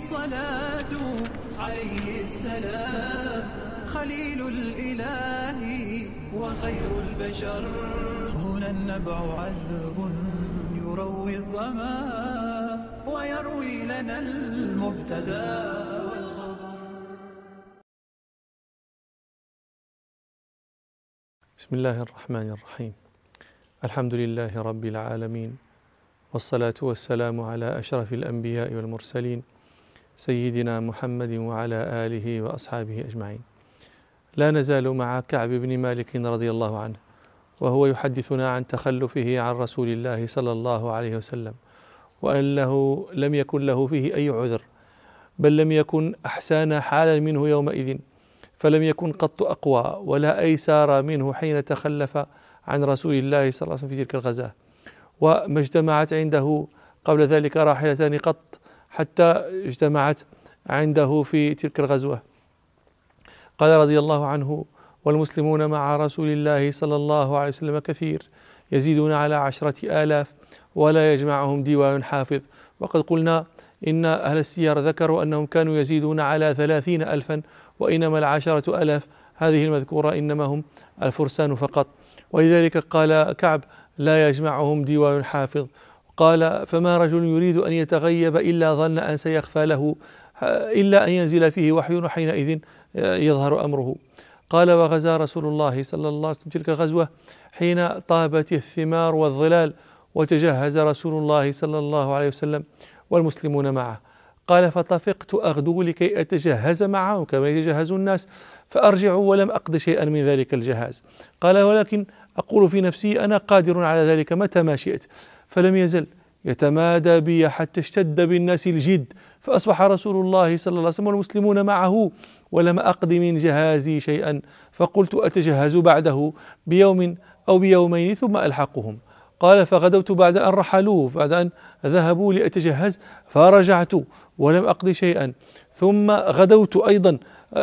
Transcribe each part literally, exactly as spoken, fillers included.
الصلاة عليه السلام خليل الإله وخير البشر. هنا النبع عذب يروي الظما ويروي لنا المبتدى والخبر. بسم الله الرحمن الرحيم. الحمد لله رب العالمين، والصلاة والسلام على أشرف الأنبياء والمرسلين سيدنا محمد وعلى آله وأصحابه أجمعين. لا نزال مع كعب بن مالك رضي الله عنه، وهو يحدثنا عن تخلفه عن رسول الله صلى الله عليه وسلم، وأنه لم يكن له فيه أي عذر، بل لم يكن أحسن حالا منه يومئذ، فلم يكن قط أقوى ولا أيسار منه حين تخلف عن رسول الله صلى الله عليه وسلم في تلك الغزاة. وما اجتمعت عنده قبل ذلك راحلتان قط حتى اجتمعت عنده في تلك الغزوة. قال رضي الله عنه: والمسلمون مع رسول الله صلى الله عليه وسلم كثير، يزيدون على عشرة آلاف ولا يجمعهم ديوان حافظ. وقد قلنا إن أهل السير ذكروا أنهم كانوا يزيدون على ثلاثين ألفا، وإنما العشرة ألاف هذه المذكورة إنما هم الفرسان فقط. ولذلك قال كعب: لا يجمعهم ديوان حافظ. قال: فما رجل يريد أن يتغيب إلا ظن أن سيخفى له إلا أن ينزل فيه وحي، وحينئذ يظهر أمره. قال: وغزا رسول الله صلى الله عليه وسلم تلك الغزوة حين طابت الثمار والظلال، وتجهز رسول الله صلى الله عليه وسلم والمسلمون معه. قال: فطفقت أغدو لكي أتجهز معهم كما يتجهز الناس، فأرجع ولم أقض شيئا من ذلك الجهاز. قال: ولكن أقول في نفسي أنا قادر على ذلك متى ما شئت. فلم يزل يتمادى بي حتى اشتد بالناس الجد، فأصبح رسول الله صلى الله عليه وسلم والمسلمون معه ولم أقض من جهازي شيئا، فقلت أتجهز بعده بيوم أو بيومين ثم ألحقهم. قال: فغدوت بعد أن رحلوا، بعد أن ذهبوا لأتجهز، فرجعت ولم أقض شيئا، ثم غدوت أيضا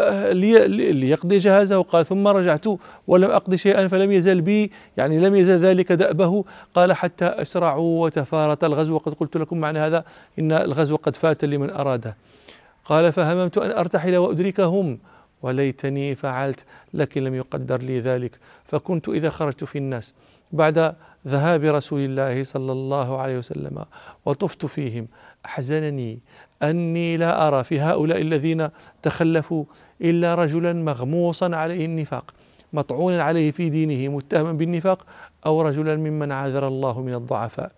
ليقضي جهازه. قال: ثم رجعت ولم أقض شيئا، فلم يزل بي يعني لم يزل ذلك دأبه. قال: حتى أسرعوا وتفارت الغزو. وقد قلت لكم معنى هذا إن الغزو قد فات لمن أراده. قال: فهممت أن أرتحل وأدركهم، وليتني فعلت، لكن لم يقدر لي ذلك. فكنت إذا خرجت في الناس بعد ذهاب رسول الله صلى الله عليه وسلم وطفت فيهم، أحزنني أني لا أرى في هؤلاء الذين تخلفوا إلا رجلا مغموصا عليه النفاق، مطعونا عليه في دينه، متهما بالنفاق، أو رجلا ممن عاذر الله من الضعفاء.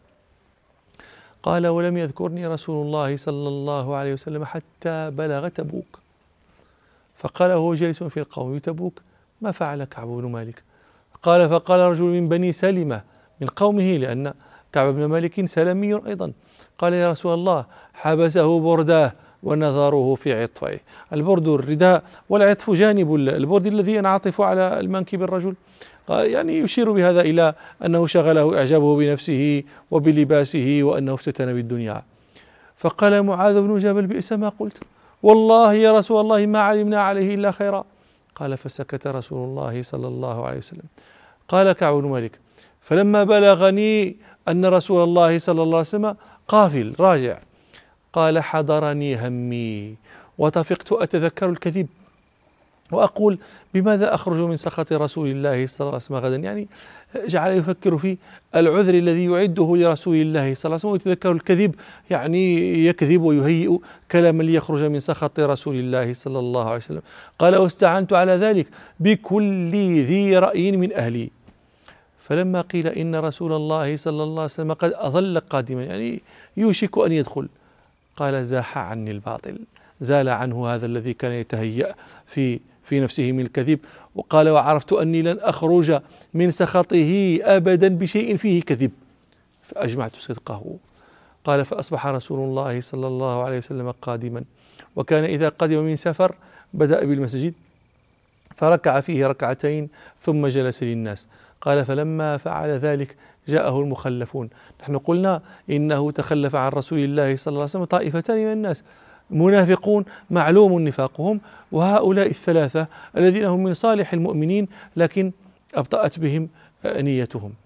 قال: ولم يذكرني رسول الله صلى الله عليه وسلم حتى بلغ تبوك. فقال وهو جالس في القوم: تبوك ما فعل كعب بن مالك؟ قال: فقال رجل من بني سلمة من قومه، لأن كعب بن مالك سلمي أيضا. قال: يا رسول الله، حبسه برداه ونظره في عطفه. البرد الرداء، والعطف جانب البرد الذي ينعطف على المنكب الرجل. يعني يشير بهذا إلى أنه شغله إعجابه بنفسه وبلباسه، وأنه افتتن بالدنيا. فقال معاذ بن جبل: بئس ما قلت، والله يا رسول الله ما علمنا عليه إلا خيرا. قال: فسكت رسول الله صلى الله عليه وسلم. قال كعب بن مالك: فلما بلغني أن رسول الله صلى الله عليه وسلم قافل راجع، قال: حضرني همي وطفقت أتذكر الكذب، وأقول بماذا أخرج من سخط رسول الله صلى الله عليه وسلم غدا. يعني جعل يفكر في العذر الذي يعده لرسول الله صلى الله عليه وسلم، ويتذكر الكذب، يعني يكذب ويهيئ كلاما ليخرج من سخط رسول الله صلى الله عليه وسلم. قال: واستعنت على ذلك بكل ذي رأي من أهلي. فلما قيل إن رسول الله صلى الله عليه وسلم قد أظل قادما، يعني يوشك أن يدخل، قال: زاح عني الباطل، زال عنه هذا الذي كان يتهيأ في في نفسه من الكذب. وقال: وعرفت أني لن أخرج من سخطه أبدا بشيء فيه كذب، فأجمعت صدقه. قال: فأصبح رسول الله صلى الله عليه وسلم قادما، وكان إذا قدم من سفر بدأ بالمسجد فركع فيه ركعتين ثم جلس للناس. قال: فلما فعل ذلك جاءه المخلفون. نحن قلنا إنه تخلف عن رسول الله صلى الله عليه وسلم طائفتان من الناس، منافقون معلوم نفاقهم، وهؤلاء الثلاثة الذين هم من صالح المؤمنين لكن أبطأت بهم نيتهم.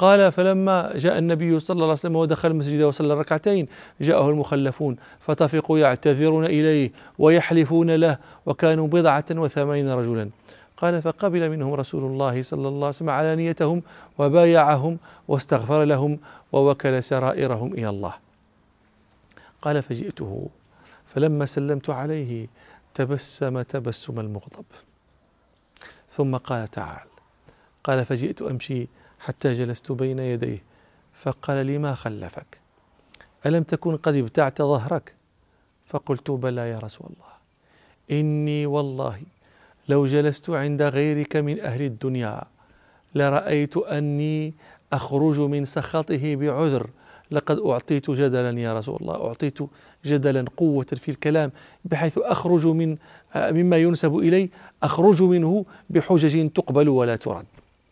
قال فلما جاء النبي صلى الله عليه وسلم ودخل المسجد وصلى ركعتين جاءه المخلفون فتفقوا يعتذرون إليه ويحلفون له وكانوا بضعة وثمانين رجلا. قال فقبل منهم رسول الله صلى الله عليه وسلم علانيتهم وبايعهم واستغفر لهم ووكل سرائرهم إلى الله. قال فجئته فلما سلمت عليه تبسم تبسم المغضب ثم قال تعال. قال فجئت أمشي حتى جلست بين يديه فقال لي ما خلفك؟ ألم تكن قد ابتعت ظهرك؟ فقلت بلى يا رسول الله إني والله لو جلست عند غيرك من أهل الدنيا لرأيت أني أخرج من سخطه بعذر. لقد أعطيت جدلا يا رسول الله، أعطيت جدلا قوة في الكلام بحيث أخرج من مما ينسب إلي أخرج منه بحجج تقبل ولا ترد،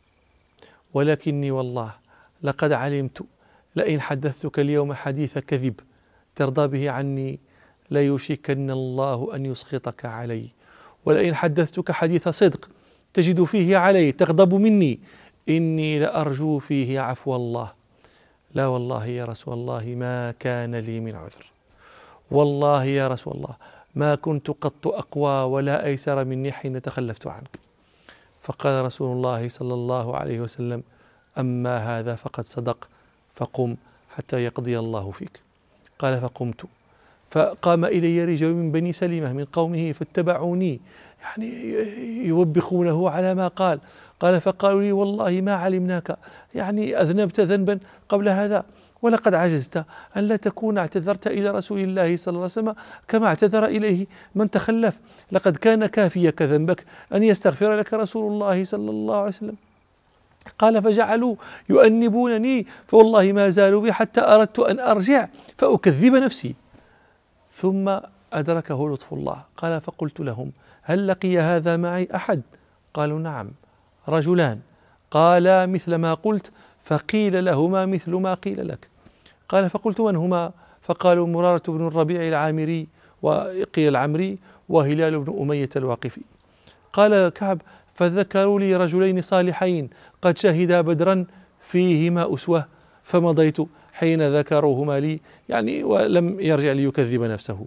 ولكني والله لقد علمت لئن حدثتك اليوم حديث كذب ترضى به عني ليوشكن الله أن يسخطك علي، ولئن حدثتك حديث صدق تجد فيه علي تغضب مني إني لأرجو فيه عفو الله. لا والله يا رسول الله ما كان لي من عذر، والله يا رسول الله ما كنت قط أقوى ولا أيسر مني حين تخلفت عنك. فقال رسول الله صلى الله عليه وسلم أما هذا فقد صدق فقم حتى يقضي الله فيك. قال فقمت فقام إلي رجال من بني سلمة من قومه فاتبعوني يعني يوبخونه على ما قال. قال فقالوا لي والله ما علمناك يعني أذنبت ذنبا قبل هذا ولقد عجزت أن لا تكون اعتذرت إلى رسول الله صلى الله عليه وسلم كما اعتذر إليه من تخلف، لقد كان كافيك ذنبك أن يستغفر لك رسول الله صلى الله عليه وسلم. قال فجعلوا يؤنبونني فوالله ما زالوا بي حتى أردت أن أرجع فأكذب نفسي، ثم أدركه لطف الله. قال فقلت لهم هل لقي هذا معي أحد؟ قالوا نعم رجلان قالا مثل ما قلت فقيل لهما مثل ما قيل لك. قال فقلت من هما؟ فقالوا مرارة بن الربيع العامري وقيل العمري وهلال بن أمية الواقفي. قال كعب فذكروا لي رجلين صالحين قد شهدا بدرا فيهما أسوة فمضيت حين ذكروهما لي يعني ولم يرجع ليكذب نفسه.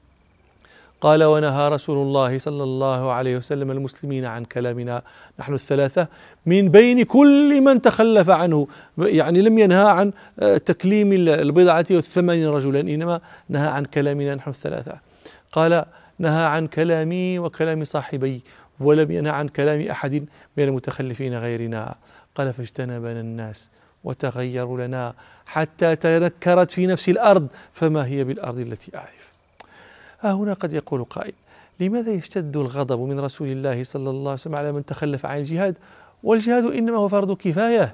قال ونهى رسول الله صلى الله عليه وسلم المسلمين عن كلامنا نحن الثلاثة من بين كل من تخلف عنه، يعني لم ينهى عن تكليم البضعة والثمانين رجلا إنما نهى عن كلامنا نحن الثلاثة. قال نهى عن كلامي وكلام صاحبي ولم ينهى عن كلام أحد من المتخلفين غيرنا. قال فاجتنبنا الناس وتغيروا لنا حتى تنكرت في نفس الأرض فما هي بالأرض التي أعرف. ها هنا قد يقول قائل لماذا يشتد الغضب من رسول الله صلى الله عليه وسلم على من تخلف عن الجهاد والجهاد إنما هو فرض كفاية؟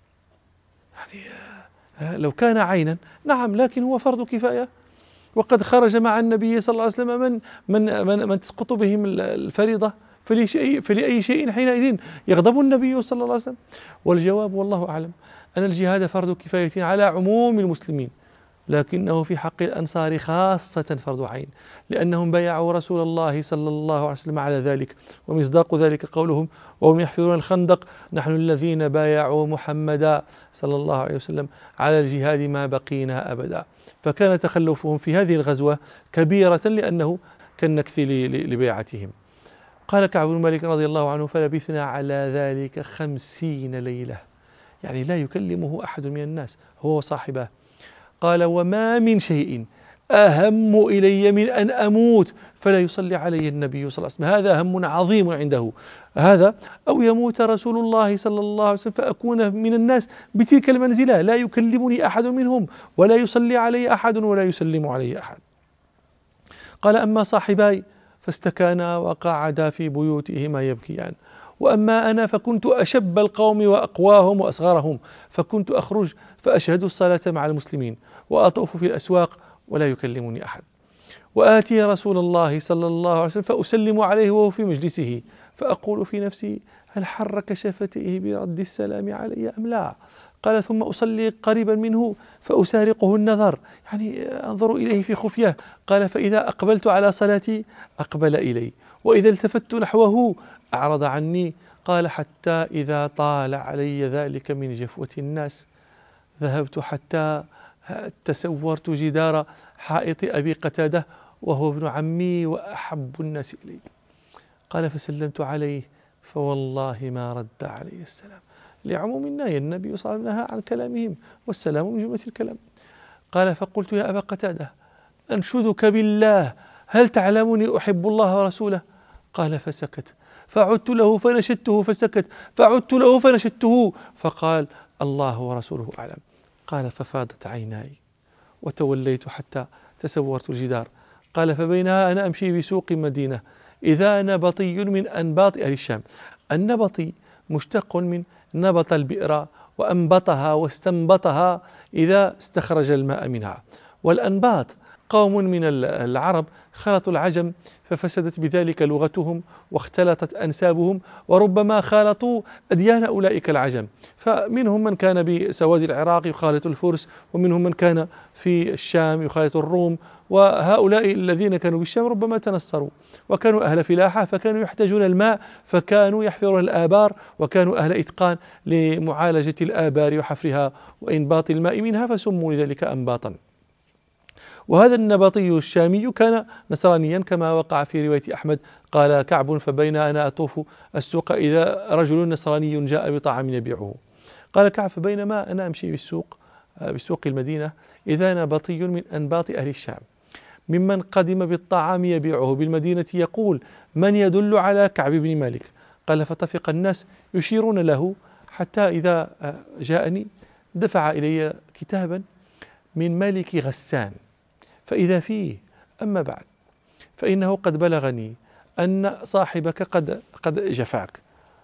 يعني لو كان عينا نعم لكن هو فرض كفاية، وقد خرج مع النبي صلى الله عليه وسلم من من من, من تسقط بهم الفريضة فلأي شيء, فلأي شيء حينئذ يغضب النبي صلى الله عليه وسلم؟ والجواب والله أعلم أن الجهاد فرض كفاية على عموم المسلمين، لكنه في حق الأنصار خاصة فرض عين لأنهم بايعوا رسول الله صلى الله عليه وسلم على ذلك، ومصداق ذلك قولهم وهم يحفرون الخندق نحن الذين بايعوا محمدا صلى الله عليه وسلم على الجهاد ما بقينا أبدا. فكان تخلفهم في هذه الغزوة كبيرة لأنه كالنكث لبيعتهم. قال كعب بن مالك رضي الله عنه فلبثنا على ذلك خمسين ليلة، يعني لا يكلمه أحد من الناس هو وصاحبه. قال وما من شيء أهم إلي من أن أموت فلا يصلي علي النبي صلى الله عليه وسلم، هذا هم عظيم عنده، هذا أو يموت رسول الله صلى الله عليه وسلم فأكون من الناس بتلك المنزلة لا يكلمني أحد منهم ولا يصلي علي أحد ولا يسلم علي أحد. قال أما صاحباي فاستكانا وقعدا في بيوتهما يبكيان، وأما أنا فكنت أشب القوم وأقواهم وأصغرهم، فكنت أخرج فأشهد الصلاة مع المسلمين وأطوف في الأسواق ولا يكلمني أحد، وآتي رسول الله صلى الله عليه وسلم فأسلم عليه وهو في مجلسه فأقول في نفسي هل حرك شفتيه برد السلام علي أم لا؟ قال ثم أصلي قريبا منه فأسارقه النظر، يعني أنظر إليه في خفية. قال فإذا أقبلت على صلاتي أقبل إلي، وإذا التفت نحوه أعرض عني. قال حتى إذا طال علي ذلك من جفوة الناس ذهبت حتى تسورت جدار حائط أبي قتادة وهو ابن عمي وأحب الناس إلي. قال فسلمت عليه فوالله ما رد علي السلام، لعموم النهي، النبي صلى الله عليه وسلم نهى عن كلامهم والسلام من جملة الكلام. قال فقلت يا أبا قتادة أنشدك بالله هل تعلمني أحب الله ورسوله؟ قال فسكت، فعدت له فنشدته فسكت، فعدت له فنشدته فقال الله ورسوله أعلم. قال ففاضت عيناي وتوليت حتى تسورت الجدار. قال فبينها أنا أمشي بسوق مدينة إذا نبطي من أنباط أهل الشام. النبطي مشتق من نبط البئر وأنبطها واستنبطها إذا استخرج الماء منها. والأنباط قوم من العرب خلطوا العجم ففسدت بذلك لغتهم واختلطت أنسابهم، وربما خالطوا أديان أولئك العجم، فمنهم من كان بسواد العراق يخالط الفرس، ومنهم من كان في الشام يخالط الروم، وهؤلاء الذين كانوا بالشام ربما تنصروا وكانوا أهل فلاحة فكانوا يحتاجون الماء فكانوا يحفرون الآبار، وكانوا أهل إتقان لمعالجة الآبار وحفرها وإنباط الماء منها فسموا لذلك أنباطا. وهذا النبطي الشامي كان نصرانيا كما وقع في رواية أحمد. قال كعب فبين أنا أطوف السوق إذا رجل نصراني جاء بطعام يبيعه. قال كعب فبينما أنا أمشي بالسوق بسوق المدينة إذا نبطي من أنباط أهل الشام ممن قدم بالطعام يبيعه بالمدينة يقول من يدل على كعب بن مالك؟ قال فطفق الناس يشيرون له حتى إذا جاءني دفع إلي كتابا من ملك غسان فإذا فيه أما بعد فإنه قد بلغني أن صاحبك قد قد جفاك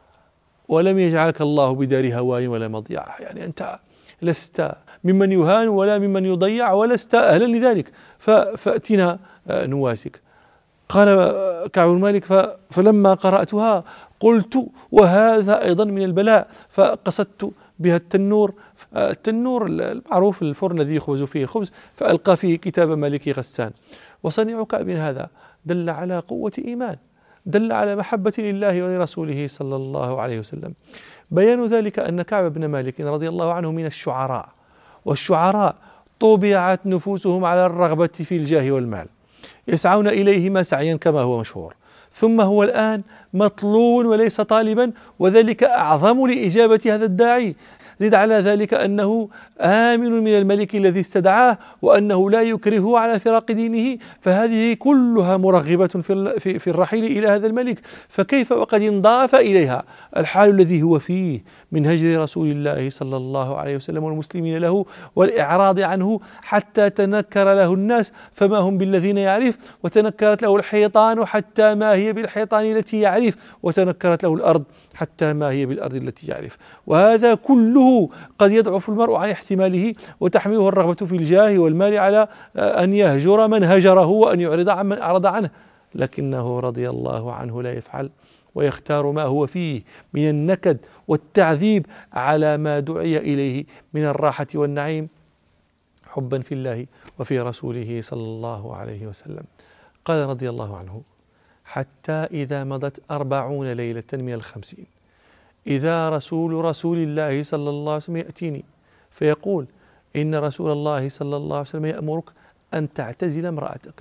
ولم يجعلك الله بدار هواي ولا مضيعة، يعني أنت لست ممن يهان ولا ممن يضيع ولست أهلا لذلك، فأتنا نواسك. قال كعب بن مالك فلما قرأتها قلت وهذا أيضا من البلاء، فقصدت بها التنور التنور المعروف الفرن الذي يخبز فيه الخبز، فألقى فيه كتاب ملك غسان. وصنيع كعب هذا دل على قوة إيمان، دل على محبة لله ولرسوله صلى الله عليه وسلم. بيان ذلك أن كعب بن مالك رضي الله عنه من الشعراء، والشعراء طبعت نفوسهم على الرغبة في الجاه والمال، يسعون إليهما سعيا كما هو مشهور، ثم هو الآن مطلوب وليس طالبا، وذلك أعظم لإجابة هذا الداعي. زد على ذلك أنه آمن من الملك الذي استدعاه وأنه لا يكرهه على فراق دينه، فهذه كلها مرغبة في في الرحيل إلى هذا الملك، فكيف وقد انضاف إليها الحال الذي هو فيه من هجر رسول الله صلى الله عليه وسلم والمسلمين له والإعراض عنه حتى تنكر له الناس فما هم بالذين يعرف، وتنكرت له الحيطان حتى ما هي بالحيطان التي يعرف، وتنكرت له الأرض حتى ما هي بالأرض التي يعرف. وهذا كله قد يضعف المرء عن احتماله وتحمله الرغبة في الجاه والمال على أن يهجر من هجره وأن يعرض عن من أعرض عنه، لكنه رضي الله عنه لا يفعل ويختار ما هو فيه من النكد والتعذيب على ما دعي إليه من الراحة والنعيم حبا في الله وفي رسوله صلى الله عليه وسلم. قال رضي الله عنه حتى إذا مضت أربعون ليلة من الخمسين إذا رسول رسول الله صلى الله عليه وسلم يأتيني فيقول إن رسول الله صلى الله عليه وسلم يأمرك أن تعتزل امرأتك.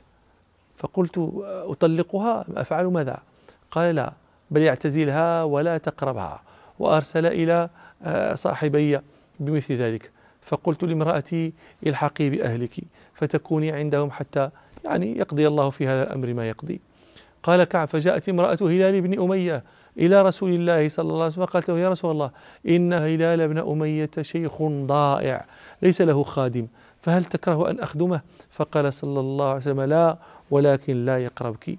فقلت أطلقها أفعل ماذا؟ قال لا، بل يعتزلها ولا تقربها. وأرسل إلى صاحبي بمثل ذلك. فقلت لامرأتي الحقي بأهلك فتكوني عندهم حتى يعني يقضي الله في هذا الأمر ما يقضي. قال كعب فجاءت امرأة هلال بن أمية إلى رسول الله صلى الله عليه وسلم قالت له يا رسول الله إن هلال بن أمية شيخ ضائع ليس له خادم فهل تكره أن أخدمه؟ فقال صلى الله عليه وسلم لا، ولكن لا يقربك.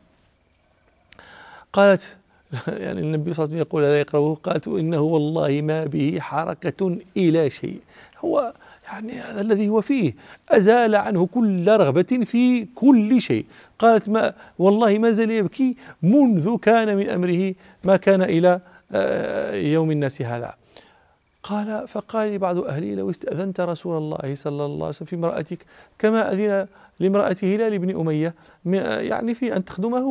قالت يعني النبي صلى الله عليه وسلم يقول لا يقربه، قالت إنه والله ما به حركة إلى شيء، هو يعني هذا الذي هو فيه أزال عنه كل رغبة في كل شيء. قالت ما والله ما زال يبكي منذ كان من أمره ما كان إلى يوم الناس هذا. قال فقال لي بعض أهلي لو استأذنت رسول الله صلى الله عليه وسلم في امرأتك كما أذن لامرأة هلال بن أمية يعني في أن تخدمه.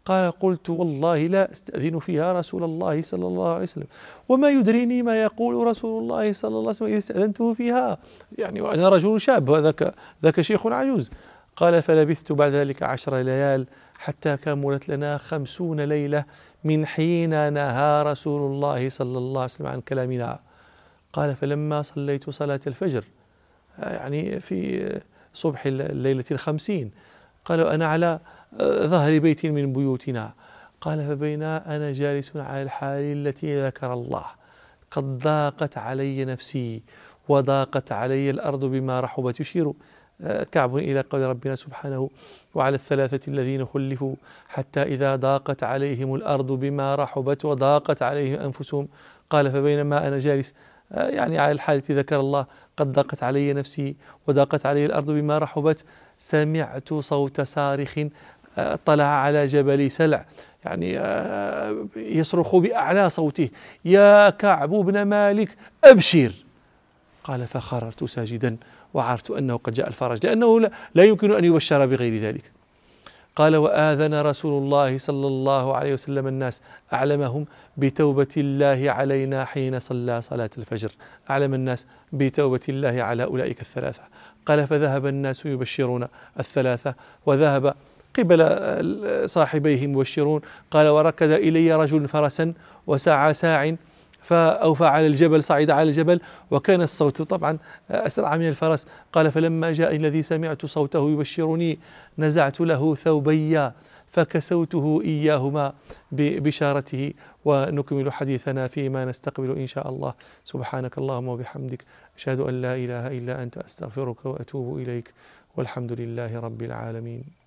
قال قلت والله لا أستأذن فيها رسول الله صلى الله عليه وسلم، وما يدريني ما يقول رسول الله صلى الله عليه وسلم إذا استأذنته فيها، يعني وأنا رجل شاب وذاك ذاك شيخ عجوز. قال فلبثت بعد ذلك عشر ليال حتى كملت لنا خمسون ليلة من حين نهى رسول الله صلى الله عليه وسلم عن كلامنا. قال فلما صليت صلاة الفجر يعني في صبح الليلة الخمسين، قالوا أنا على ظهر بيت من بيوتنا. قال فبينا أنا جالس على الحال التي ذكر الله قد ضاقت علي نفسي وضاقت علي الأرض بما رحبت. يشير كعب إلى قول ربنا سبحانه وعلى الثلاثة الذين خلفوا حتى إذا ضاقت عليهم الأرض بما رحبت وضاقت عليهم أنفسهم. قال فبينما أنا جالس يعني على الحال التي ذكر الله قد ضاقت علي نفسي وضاقت علي الأرض بما رحبت، سمعت صوت صارخ طلع على جبل سلع، يعني يصرخ بأعلى صوته يا كعب بن مالك أبشر. قال فخررت ساجدا وعرفت أنه قد جاء الفرج، لأنه لا يمكن أن يبشر بغير ذلك. قال وآذن رسول الله صلى الله عليه وسلم الناس، أعلمهم بتوبة الله علينا حين صلى صلاة الفجر، أعلم الناس بتوبة الله على أولئك الثلاثة. قال فذهب الناس يبشرون الثلاثة وذهب قبل صاحبيه مبشرون. قال وركض إلي رجل فرسا وسعى ساع فأوفى على الجبل، صعد على الجبل وكان الصوت طبعا أسرع من الفرس. قال فلما جاء الذي سمعت صوته يبشرني نزعت له ثوبي فكسوته إياهما ببشارته. ونكمل حديثنا فيما نستقبل إن شاء الله. سبحانك اللهم وبحمدك أشهد أن لا إله إلا أنت أستغفرك وأتوب إليك، والحمد لله رب العالمين.